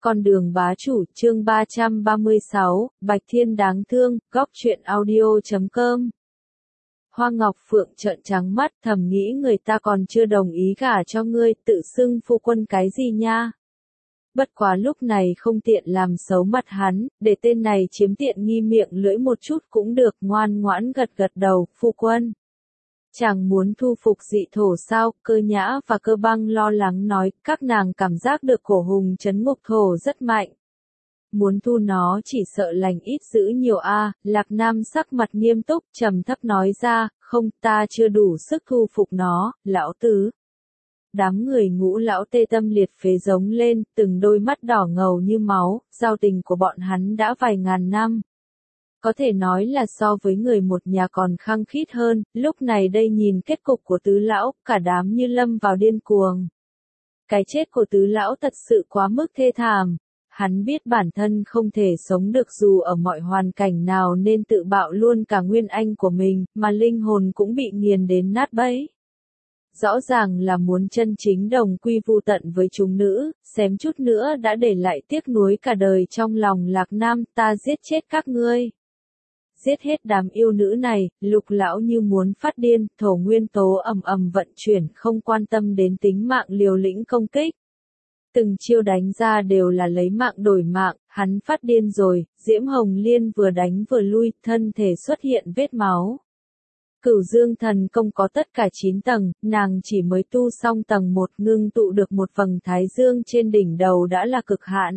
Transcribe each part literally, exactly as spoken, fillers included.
Con đường bá chủ, chương ba trăm ba mươi sáu, Bạch Thiên đáng thương, góc truyện audio chấm com. Hoa Ngọc Phượng trợn trắng mắt, thầm nghĩ người ta còn chưa đồng ý gả cho ngươi, tự xưng phu quân cái gì nha. Bất quá lúc này không tiện làm xấu mặt hắn, để tên này chiếm tiện nghi miệng lưỡi một chút cũng được, ngoan ngoãn gật gật đầu, phu quân. Chàng muốn thu phục dị thổ sao? Cơ Nhã và Cơ Băng lo lắng nói, các nàng cảm giác được cổ hùng trấn ngục thổ rất mạnh. Muốn thu nó chỉ sợ lành ít dữ nhiều a. Lạc Nam sắc mặt nghiêm túc, trầm thấp nói ra, không, ta chưa đủ sức thu phục nó, lão tứ. Đám người Ngũ lão tê tâm liệt phế giống lên, từng đôi mắt đỏ ngầu như máu, giao tình của bọn hắn đã vài ngàn năm. Có thể nói là so với người một nhà còn khăng khít hơn, lúc này đây nhìn kết cục của tứ lão, cả đám như lâm vào điên cuồng. Cái chết của tứ lão thật sự quá mức thê thảm. Hắn biết bản thân không thể sống được dù ở mọi hoàn cảnh nào nên tự bạo luôn cả nguyên anh của mình, mà linh hồn cũng bị nghiền đến nát bấy. Rõ ràng là muốn chân chính đồng quy vu tận với chúng nữ, xém chút nữa đã để lại tiếc nuối cả đời trong lòng Lạc Nam, ta giết chết các ngươi. Giết hết đám yêu nữ này, Lục lão như muốn phát điên, thổ nguyên tố ầm ầm vận chuyển, không quan tâm đến tính mạng, liều lĩnh công kích. Từng chiêu đánh ra đều là lấy mạng đổi mạng, hắn phát điên rồi, Diễm Hồng Liên vừa đánh vừa lui, thân thể xuất hiện vết máu. Cửu Dương thần công có tất cả chín tầng, nàng chỉ mới tu xong tầng một, ngưng tụ được một vầng thái dương trên đỉnh đầu đã là cực hạn.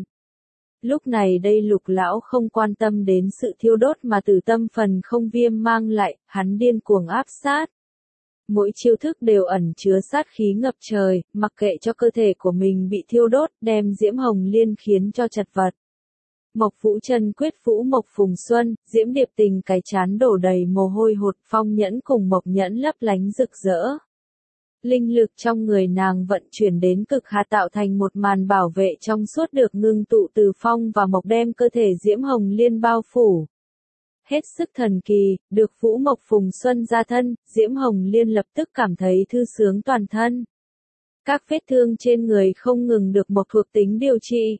Lúc này đây Lục lão không quan tâm đến sự thiêu đốt mà tử tâm phần không viêm mang lại, hắn điên cuồng áp sát. Mỗi chiêu thức đều ẩn chứa sát khí ngập trời, mặc kệ cho cơ thể của mình bị thiêu đốt, đem Diễm Hồng Liên khiến cho chật vật. Mộc Vũ Chân quyết Vũ Mộc Phùng Xuân, Diễm Điệp Tình cái chán đổ đầy mồ hôi hột, Phong Nhẫn cùng Mộc Nhẫn lấp lánh rực rỡ. Linh lực trong người nàng vận chuyển đến cực hạ tạo thành một màn bảo vệ trong suốt được ngưng tụ từ Phong và Mộc đem cơ thể Diễm Hồng Liên bao phủ. Hết sức thần kỳ, được Vũ Mộc Phùng Xuân ra thân, Diễm Hồng Liên lập tức cảm thấy thư sướng toàn thân. Các vết thương trên người không ngừng được Mộc thuộc tính điều trị.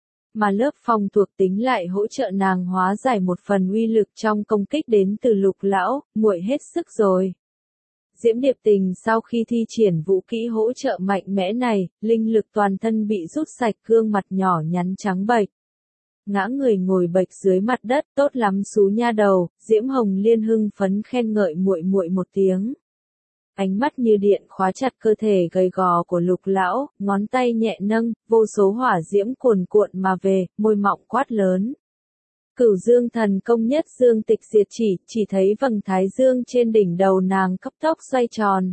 Mà lớp Phong thuộc tính lại hỗ trợ nàng hóa giải một phần uy lực trong công kích đến từ Lục lão, muội hết sức rồi. Diễm Điệp Tình sau khi thi triển vũ kỹ hỗ trợ mạnh mẽ này, linh lực toàn thân bị rút sạch, gương mặt nhỏ nhắn trắng bệch. Ngã người ngồi bệch dưới mặt đất, tốt lắm xú nha đầu, Diễm Hồng Liên hưng phấn khen ngợi muội muội một tiếng. Ánh mắt như điện khóa chặt cơ thể gầy gò của Lục lão, ngón tay nhẹ nâng, vô số hỏa diễm cuồn cuộn mà về, môi mọng quát lớn. Cửu Dương thần công nhất dương tịch diệt chỉ, chỉ thấy vầng thái dương trên đỉnh đầu nàng cấp tốc xoay tròn.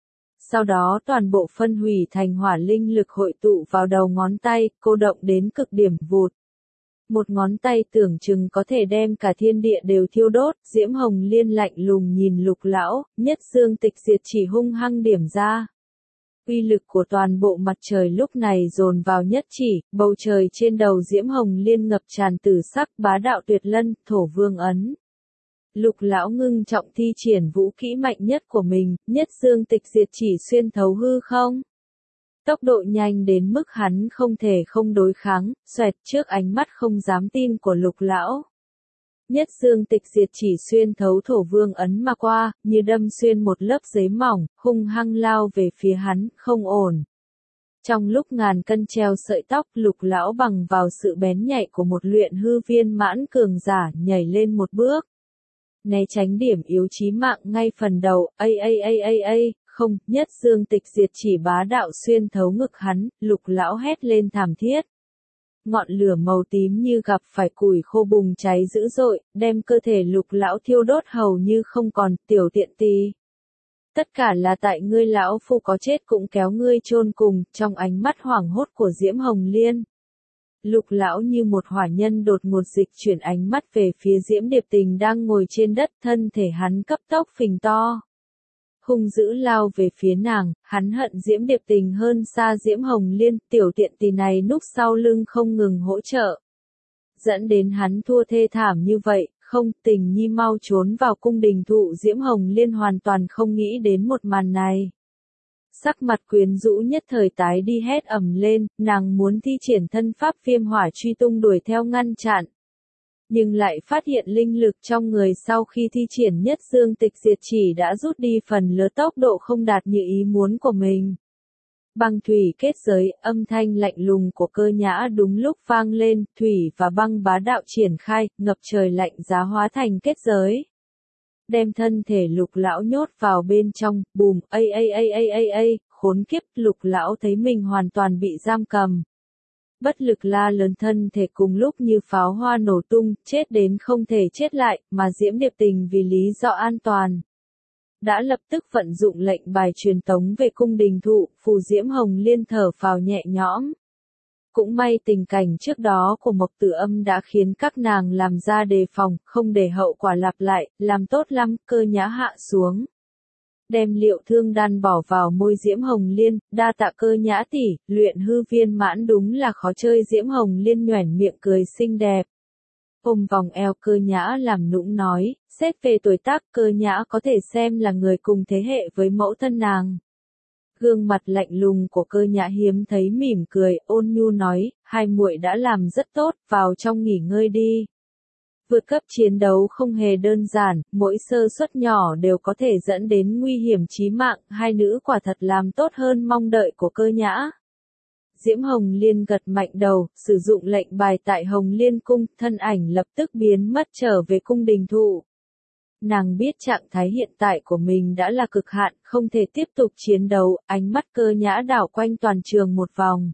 Sau đó toàn bộ phân hủy thành hỏa linh lực hội tụ vào đầu ngón tay, cô động đến cực điểm vụt. Một ngón tay tưởng chừng có thể đem cả thiên địa đều thiêu đốt, Diễm Hồng Liên lạnh lùng nhìn Lục lão, nhất dương tịch diệt chỉ hung hăng điểm ra. Uy lực của toàn bộ mặt trời lúc này dồn vào nhất chỉ, bầu trời trên đầu Diễm Hồng Liên ngập tràn tử sắc, bá đạo tuyệt lân, thổ vương ấn. Lục lão ngưng trọng thi triển vũ kỹ mạnh nhất của mình, nhất dương tịch diệt chỉ xuyên thấu hư không. Tốc độ nhanh đến mức hắn không thể không đối kháng, xoẹt trước ánh mắt không dám tin của Lục lão. Nhất dương tịch diệt chỉ xuyên thấu thổ vương ấn mà qua, như đâm xuyên một lớp giấy mỏng, hung hăng lao về phía hắn, không ổn. Trong lúc ngàn cân treo sợi tóc, Lục lão bằng vào sự bén nhạy của một luyện hư viên mãn cường giả, nhảy lên một bước. Né tránh điểm yếu chí mạng ngay phần đầu, a a a a a, không, nhất dương tịch diệt chỉ bá đạo xuyên thấu ngực hắn, Lục lão hét lên thảm thiết. Ngọn lửa màu tím như gặp phải củi khô bùng cháy dữ dội, đem cơ thể Lục lão thiêu đốt hầu như không còn, tiểu tiện tì. Tất cả là tại ngươi lão phu có chết cũng kéo ngươi chôn cùng, trong ánh mắt hoảng hốt của Diễm Hồng Liên. Lục lão như một hỏa nhân đột ngột dịch chuyển ánh mắt về phía Diễm Điệp Tình đang ngồi trên đất, thân thể hắn cấp tốc phình to. Hung dữ lao về phía nàng, hắn hận Diễm Điệp Tình hơn xa Diễm Hồng Liên, tiểu tiện tì này núp sau lưng không ngừng hỗ trợ. Dẫn đến hắn thua thê thảm như vậy, không, Tình nhi mau trốn vào cung đình thụ Diễm Hồng Liên hoàn toàn không nghĩ đến một màn này. Sắc mặt quyến rũ nhất thời tái đi hét ầm lên, nàng muốn thi triển thân pháp viêm hỏa truy tung đuổi theo ngăn chặn. Nhưng lại phát hiện linh lực trong người sau khi thi triển nhất dương tịch diệt chỉ đã rút đi phần lớn, tốc độ không đạt như ý muốn của mình. Băng thủy kết giới, âm thanh lạnh lùng của Cơ Nhã đúng lúc vang lên, thủy và băng bá đạo triển khai, ngập trời lạnh giá hóa thành kết giới. Đem thân thể Lục lão nhốt vào bên trong, bùm, ây ây ây ây ây ây, khốn kiếp, Lục lão thấy mình hoàn toàn bị giam cầm. Bất lực la lớn, thân thể cùng lúc như pháo hoa nổ tung, chết đến không thể chết lại, mà Diễm Điệp Tình vì lý do an toàn. Đã lập tức vận dụng lệnh bài truyền tống về cung đình thụ, phù Diễm Hồng Liên thở phào nhẹ nhõm. Cũng may tình cảnh trước đó của Mộc Tử Âm đã khiến các nàng làm ra đề phòng, không để hậu quả lặp lại, làm tốt lắm. Cơ Nhã hạ xuống. Đem liệu thương đan bỏ vào môi Diễm Hồng Liên, đa tạ Cơ Nhã tỷ, luyện hư viên mãn đúng là khó chơi. Diễm Hồng Liên nhoẻn miệng cười xinh đẹp. Ôm vòng eo Cơ Nhã làm nũng nói, xét về tuổi tác Cơ Nhã có thể xem là người cùng thế hệ với mẫu thân nàng. Gương mặt lạnh lùng của Cơ Nhã hiếm thấy mỉm cười, ôn nhu nói, hai muội đã làm rất tốt, vào trong nghỉ ngơi đi. Vượt cấp chiến đấu không hề đơn giản, mỗi sơ suất nhỏ đều có thể dẫn đến nguy hiểm chí mạng, hai nữ quả thật làm tốt hơn mong đợi của Cơ Nhã. Diễm Hồng Liên gật mạnh đầu, sử dụng lệnh bài tại Hồng Liên cung, thân ảnh lập tức biến mất trở về cung đình thụ. Nàng biết trạng thái hiện tại của mình đã là cực hạn, không thể tiếp tục chiến đấu, ánh mắt Cơ Nhã đảo quanh toàn trường một vòng.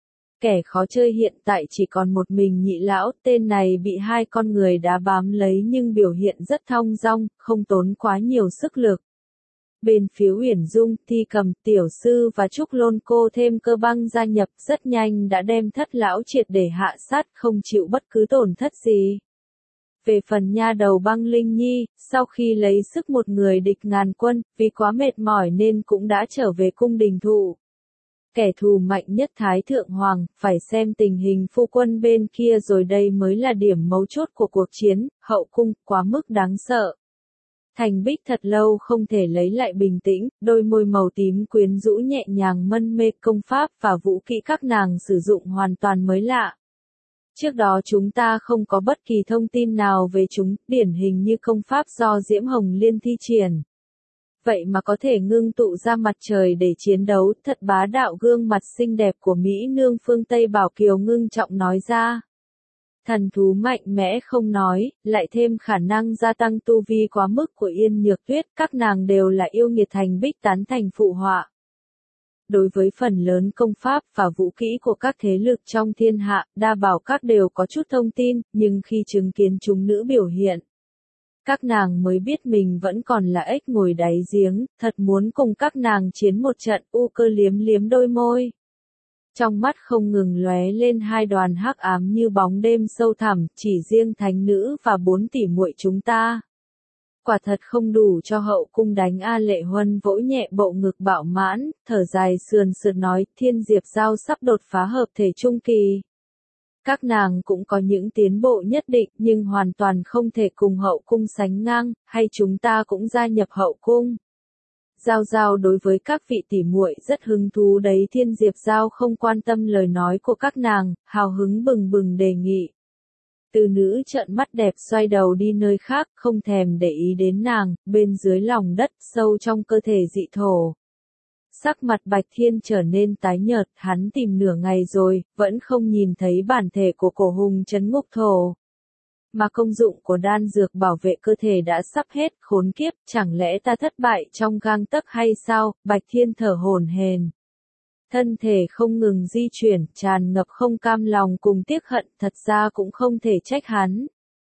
Kẻ khó chơi hiện tại chỉ còn một mình Nhị lão, tên này bị hai con người đá bám lấy nhưng biểu hiện rất thong dong, không tốn quá nhiều sức lực. Bên phía Uyển Dung, Thi Cầm, Tiểu Sư và Trúc Lôn Cô thêm Cơ Băng gia nhập, rất nhanh đã đem Thất lão triệt để hạ sát, không chịu bất cứ tổn thất gì. Về phần nha đầu Băng Linh Nhi, sau khi lấy sức một người địch ngàn quân, vì quá mệt mỏi nên cũng đã trở về cung đình thụ. Kẻ thù mạnh nhất Thái Thượng Hoàng, phải xem tình hình phu quân bên kia rồi đây mới là điểm mấu chốt của cuộc chiến, hậu cung, quá mức đáng sợ. Thành Bích thật lâu không thể lấy lại bình tĩnh, đôi môi màu tím quyến rũ nhẹ nhàng mân mê, công pháp và vũ kỹ các nàng sử dụng hoàn toàn mới lạ. Trước đó chúng ta không có bất kỳ thông tin nào về chúng, điển hình như công pháp do Diễm Hồng Liên thi triển. Vậy mà có thể ngưng tụ ra mặt trời để chiến đấu, thật bá đạo. Gương mặt xinh đẹp của Mỹ nương phương Tây Bảo Kiều ngưng trọng nói ra. Thần thú mạnh mẽ không nói, lại thêm khả năng gia tăng tu vi quá mức của Yên Nhược Tuyết, các nàng đều là yêu nghiệt. Thành Bích tán thành phụ họa. Đối với phần lớn công pháp và vũ kỹ của các thế lực trong thiên hạ, đa bảo các đều có chút thông tin, nhưng khi chứng kiến chúng nữ biểu hiện, các nàng mới biết mình vẫn còn là ếch ngồi đáy giếng, thật muốn cùng các nàng chiến một trận. U Cơ liếm liếm đôi môi. Trong mắt không ngừng lóe lên hai đoàn hắc ám như bóng đêm sâu thẳm, chỉ riêng thánh nữ và bốn tỷ muội chúng ta. Quả thật không đủ cho hậu cung đánh. A Lệ Huân vỗ nhẹ bộ ngực bạo mãn, thở dài sườn sượt nói, Thiên Diệp Giao sắp đột phá hợp thể trung kỳ. Các nàng cũng có những tiến bộ nhất định nhưng hoàn toàn không thể cùng hậu cung sánh ngang, hay chúng ta cũng gia nhập hậu cung. Giao Giao đối với các vị tỷ muội rất hứng thú đấy. Thiên Diệp Giao không quan tâm lời nói của các nàng, hào hứng bừng bừng đề nghị. Từ nữ trợn mắt đẹp xoay đầu đi nơi khác, không thèm để ý đến nàng, bên dưới lòng đất, sâu trong cơ thể dị thổ. Sắc mặt Bạch Thiên trở nên tái nhợt, hắn tìm nửa ngày rồi, vẫn không nhìn thấy bản thể của cổ hùng trấn ngục thổ. Mà công dụng của đan dược bảo vệ cơ thể đã sắp hết, khốn kiếp, chẳng lẽ ta thất bại trong gang tấc hay sao? Bạch Thiên thở hổn hển. Thân thể không ngừng di chuyển, tràn ngập không cam lòng cùng tiếc hận, thật ra cũng không thể trách hắn.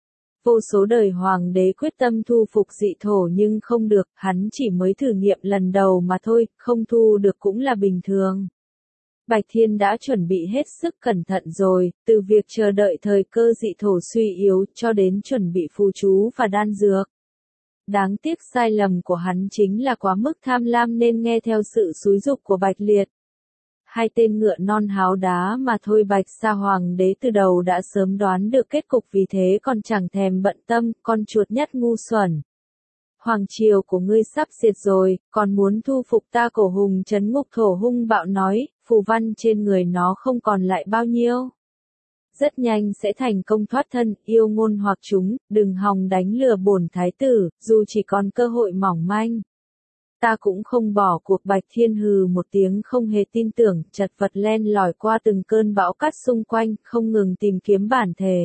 Vô số đời hoàng đế quyết tâm thu phục dị thổ nhưng không được, hắn chỉ mới thử nghiệm lần đầu mà thôi, không thu được cũng là bình thường. Bạch Thiên đã chuẩn bị hết sức cẩn thận rồi, từ việc chờ đợi thời cơ dị thổ suy yếu cho đến chuẩn bị phù chú và đan dược. Đáng tiếc sai lầm của hắn chính là quá mức tham lam nên nghe theo sự xúi giục của Bạch Liệt. Hai tên ngựa non háo đá mà thôi. Bạch Sa Hoàng đế từ đầu đã sớm đoán được kết cục vì thế còn chẳng thèm bận tâm, con chuột nhắt ngu xuẩn. Hoàng triều của ngươi sắp diệt rồi, còn muốn thu phục ta. Cổ Hùng Trấn Ngục Thổ hung bạo nói, phù văn trên người nó không còn lại bao nhiêu. Rất nhanh sẽ thành công thoát thân, yêu ngôn hoặc chúng, đừng hòng đánh lừa bổn thái tử, dù chỉ còn cơ hội mỏng manh. Ta cũng không bỏ cuộc. Bạch Thiên hừ một tiếng không hề tin tưởng, chật vật len lỏi qua từng cơn bão cát xung quanh, không ngừng tìm kiếm bản thể.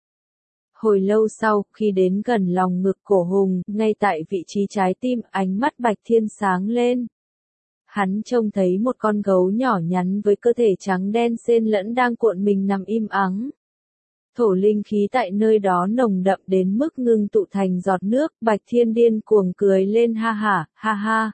Hồi lâu sau, khi đến gần lòng ngực Cổ Hùng, ngay tại vị trí trái tim, ánh mắt Bạch Thiên sáng lên. Hắn trông thấy một con gấu nhỏ nhắn với cơ thể trắng đen xen lẫn đang cuộn mình nằm im ắng. Thổ linh khí tại nơi đó nồng đậm đến mức ngưng tụ thành giọt nước. Bạch Thiên điên cuồng cười lên, ha ha, ha ha.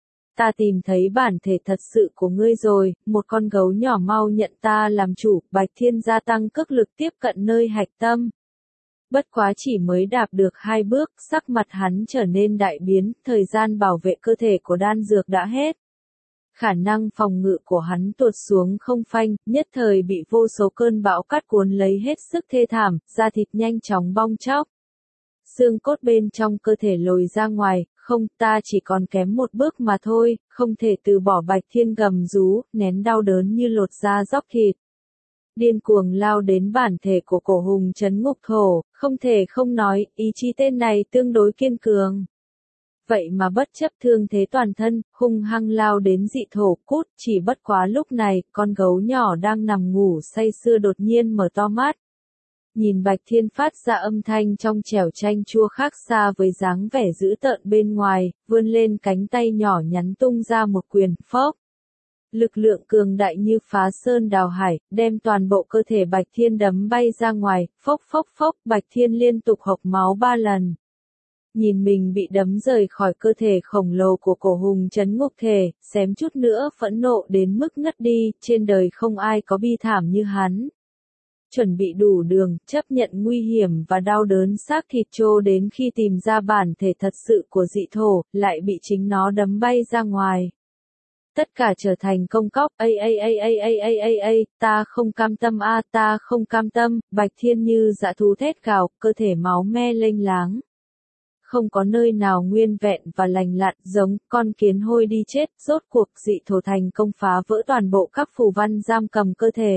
Ta tìm thấy bản thể thật sự của ngươi rồi, một con gấu nhỏ, mau nhận ta làm chủ. Bạch Thiên gia tăng cước lực tiếp cận nơi hạch tâm. Bất quá chỉ mới đạp được hai bước, sắc mặt hắn trở nên đại biến, thời gian bảo vệ cơ thể của đan dược đã hết. Khả năng phòng ngự của hắn tuột xuống không phanh, nhất thời bị vô số cơn bão cát cuốn lấy hết sức thê thảm, da thịt nhanh chóng bong tróc. Xương cốt bên trong cơ thể lồi ra ngoài, không, ta chỉ còn kém một bước mà thôi, không thể từ bỏ. Bạch Thiên gầm rú, nén đau đớn như lột da róc thịt. Điên cuồng lao đến bản thể của Cổ Hùng Trấn Ngục Thổ, không thể không nói, ý chí tên này tương đối kiên cường. Vậy mà bất chấp thương thế toàn thân, hung hăng lao đến dị thổ. Cút. Chỉ bất quá lúc này, con gấu nhỏ đang nằm ngủ say sưa đột nhiên mở to mắt. Nhìn Bạch Thiên phát ra âm thanh trong trẻo chanh chua khác xa với dáng vẻ dữ tợn bên ngoài, vươn lên cánh tay nhỏ nhắn tung ra một quyền, phốc. Lực lượng cường đại như phá sơn đào hải, đem toàn bộ cơ thể Bạch Thiên đấm bay ra ngoài, phốc phốc phốc. Bạch Thiên liên tục hộc máu ba lần. Nhìn mình bị đấm rời khỏi cơ thể khổng lồ của Cổ Hùng Trấn Ngục Thể, xém chút nữa phẫn nộ đến mức ngất đi, trên đời không ai có bi thảm như hắn. Chuẩn bị đủ đường, chấp nhận nguy hiểm và đau đớn xác thịt trô đến khi tìm ra bản thể thật sự của dị thổ, lại bị chính nó đấm bay ra ngoài. Tất cả trở thành công cóc, a a a a a a a a, ta không cam tâm a, ta không cam tâm. Bạch Thiên như dã thú thét gào, cơ thể máu me lênh láng. Không có nơi nào nguyên vẹn và lành lặn, giống con kiến hôi đi chết. Rốt cuộc dị thổ thành công phá vỡ toàn bộ các phù văn giam cầm cơ thể.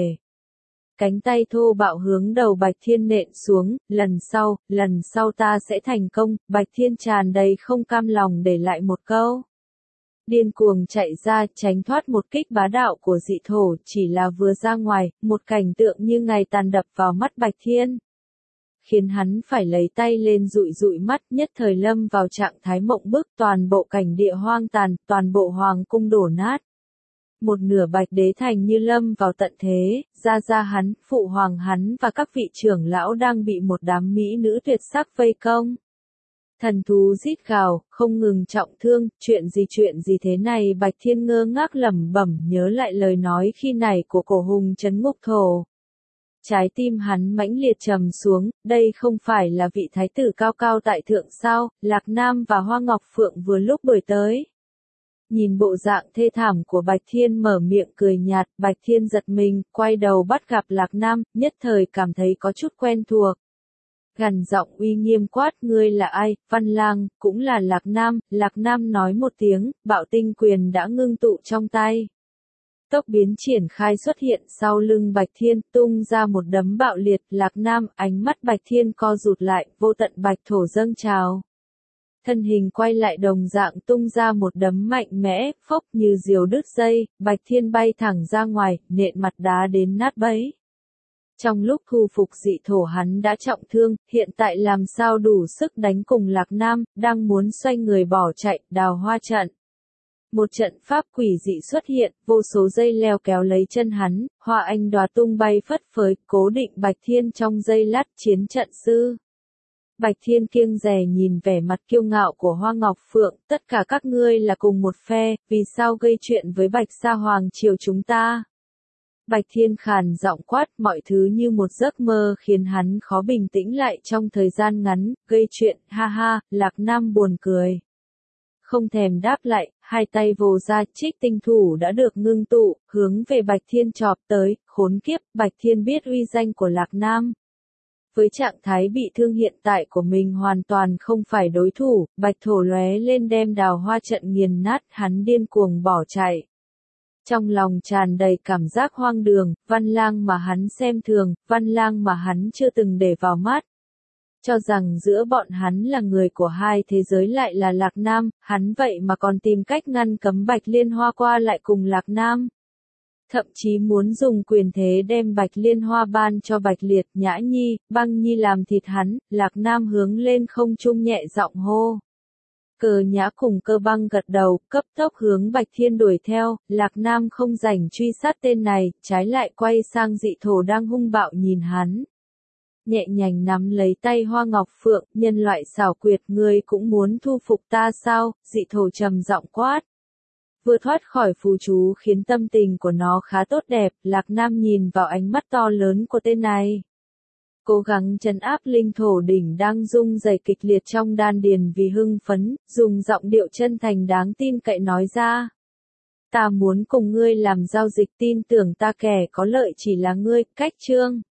Cánh tay thô bạo hướng đầu Bạch Thiên nện xuống, lần sau, lần sau ta sẽ thành công. Bạch Thiên tràn đầy không cam lòng để lại một câu. Điên cuồng chạy ra, tránh thoát một kích bá đạo của dị thổ. Chỉ là vừa ra ngoài, một cảnh tượng như ngày tàn đập vào mắt Bạch Thiên, khiến hắn phải lấy tay lên dụi dụi mắt, nhất thời lâm vào trạng thái mộng bức. Toàn bộ cảnh địa hoang tàn, toàn bộ hoàng cung đổ nát. Một nửa Bạch Đế thành như lâm vào tận thế, ra ra hắn, phụ hoàng hắn và các vị trưởng lão đang bị một đám mỹ nữ tuyệt sắc vây công. Thần thú rít gào, không ngừng trọng thương. Chuyện gì chuyện gì thế này? Bạch Thiên ngơ ngác lẩm bẩm, nhớ lại lời nói khi nãy của Cổ Hùng Trấn Ngục Thổ. Trái tim hắn mãnh liệt trầm xuống, đây không phải là vị thái tử cao cao tại thượng sao? Lạc Nam và Hoa Ngọc Phượng vừa lúc đuổi tới. Nhìn bộ dạng thê thảm của Bạch Thiên mở miệng cười nhạt, Bạch Thiên giật mình, quay đầu bắt gặp Lạc Nam, nhất thời cảm thấy có chút quen thuộc. Gằn giọng uy nghiêm quát, ngươi là ai? Văn Lang, cũng là Lạc Nam. Lạc Nam nói một tiếng, bạo tinh quyền đã ngưng tụ trong tay. Tốc biến triển khai xuất hiện sau lưng Bạch Thiên, tung ra một đấm bạo liệt. Lạc Nam, ánh mắt Bạch Thiên co rụt lại, vô tận bạch thổ dâng trào. Thân hình quay lại đồng dạng tung ra một đấm mạnh mẽ, phốc như diều đứt dây. Bạch Thiên bay thẳng ra ngoài, nện mặt đá đến nát bấy. Trong lúc thu phục dị thổ hắn đã trọng thương, hiện tại làm sao đủ sức đánh cùng Lạc Nam, đang muốn xoay người bỏ chạy, đào hoa trận. Một trận pháp quỷ dị xuất hiện, vô số dây leo kéo lấy chân hắn, hoa anh đóa tung bay phất phới, cố định Bạch Thiên trong dây lát. Chiến trận sư. Bạch Thiên kiêng dè nhìn vẻ mặt kiêu ngạo của Hoa Ngọc Phượng, tất cả các ngươi là cùng một phe, vì sao gây chuyện với Bạch Sa Hoàng triều chúng ta? Bạch Thiên khàn giọng quát, mọi thứ như một giấc mơ khiến hắn khó bình tĩnh lại trong thời gian ngắn. Gây chuyện, ha ha. Lạc Nam buồn cười. Không thèm đáp lại, hai tay vồ ra, trích tinh thủ đã được ngưng tụ, hướng về Bạch Thiên chộp tới. Khốn kiếp, Bạch Thiên biết uy danh của Lạc Nam. Với trạng thái bị thương hiện tại của mình hoàn toàn không phải đối thủ, Bạch Thổ lóe lên đem đào hoa trận nghiền nát, hắn điên cuồng bỏ chạy. Trong lòng tràn đầy cảm giác hoang đường, Văn Lang mà hắn xem thường, Văn Lang mà hắn chưa từng để vào mắt. Cho rằng giữa bọn hắn là người của hai thế giới lại là Lạc Nam, hắn vậy mà còn tìm cách ngăn cấm Bạch Liên Hoa qua lại cùng Lạc Nam. Thậm chí muốn dùng quyền thế đem Bạch Liên Hoa ban cho Bạch Liệt, Nhã Nhi, Băng Nhi làm thịt hắn, Lạc Nam hướng lên không trung nhẹ giọng hô. Cờ Nhã cùng Cơ Băng gật đầu, cấp tốc hướng Bạch Thiên đuổi theo, Lạc Nam không rảnh truy sát tên này, trái lại quay sang Dị Thổ đang hung bạo nhìn hắn. Nhẹ nhàng nắm lấy tay Hoa Ngọc Phượng, nhân loại xảo quyệt, ngươi cũng muốn thu phục ta sao, Dị Thổ trầm giọng quát. Vừa thoát khỏi phù chú khiến tâm tình của nó khá tốt đẹp, Lạc Nam nhìn vào ánh mắt to lớn của tên này. Cố gắng trấn áp linh thổ đỉnh đang rung rẩy kịch liệt trong đan điền vì hưng phấn, dùng giọng điệu chân thành đáng tin cậy nói ra. Ta muốn cùng ngươi làm giao dịch, tin tưởng ta, kẻ có lợi chỉ là ngươi, cách chương.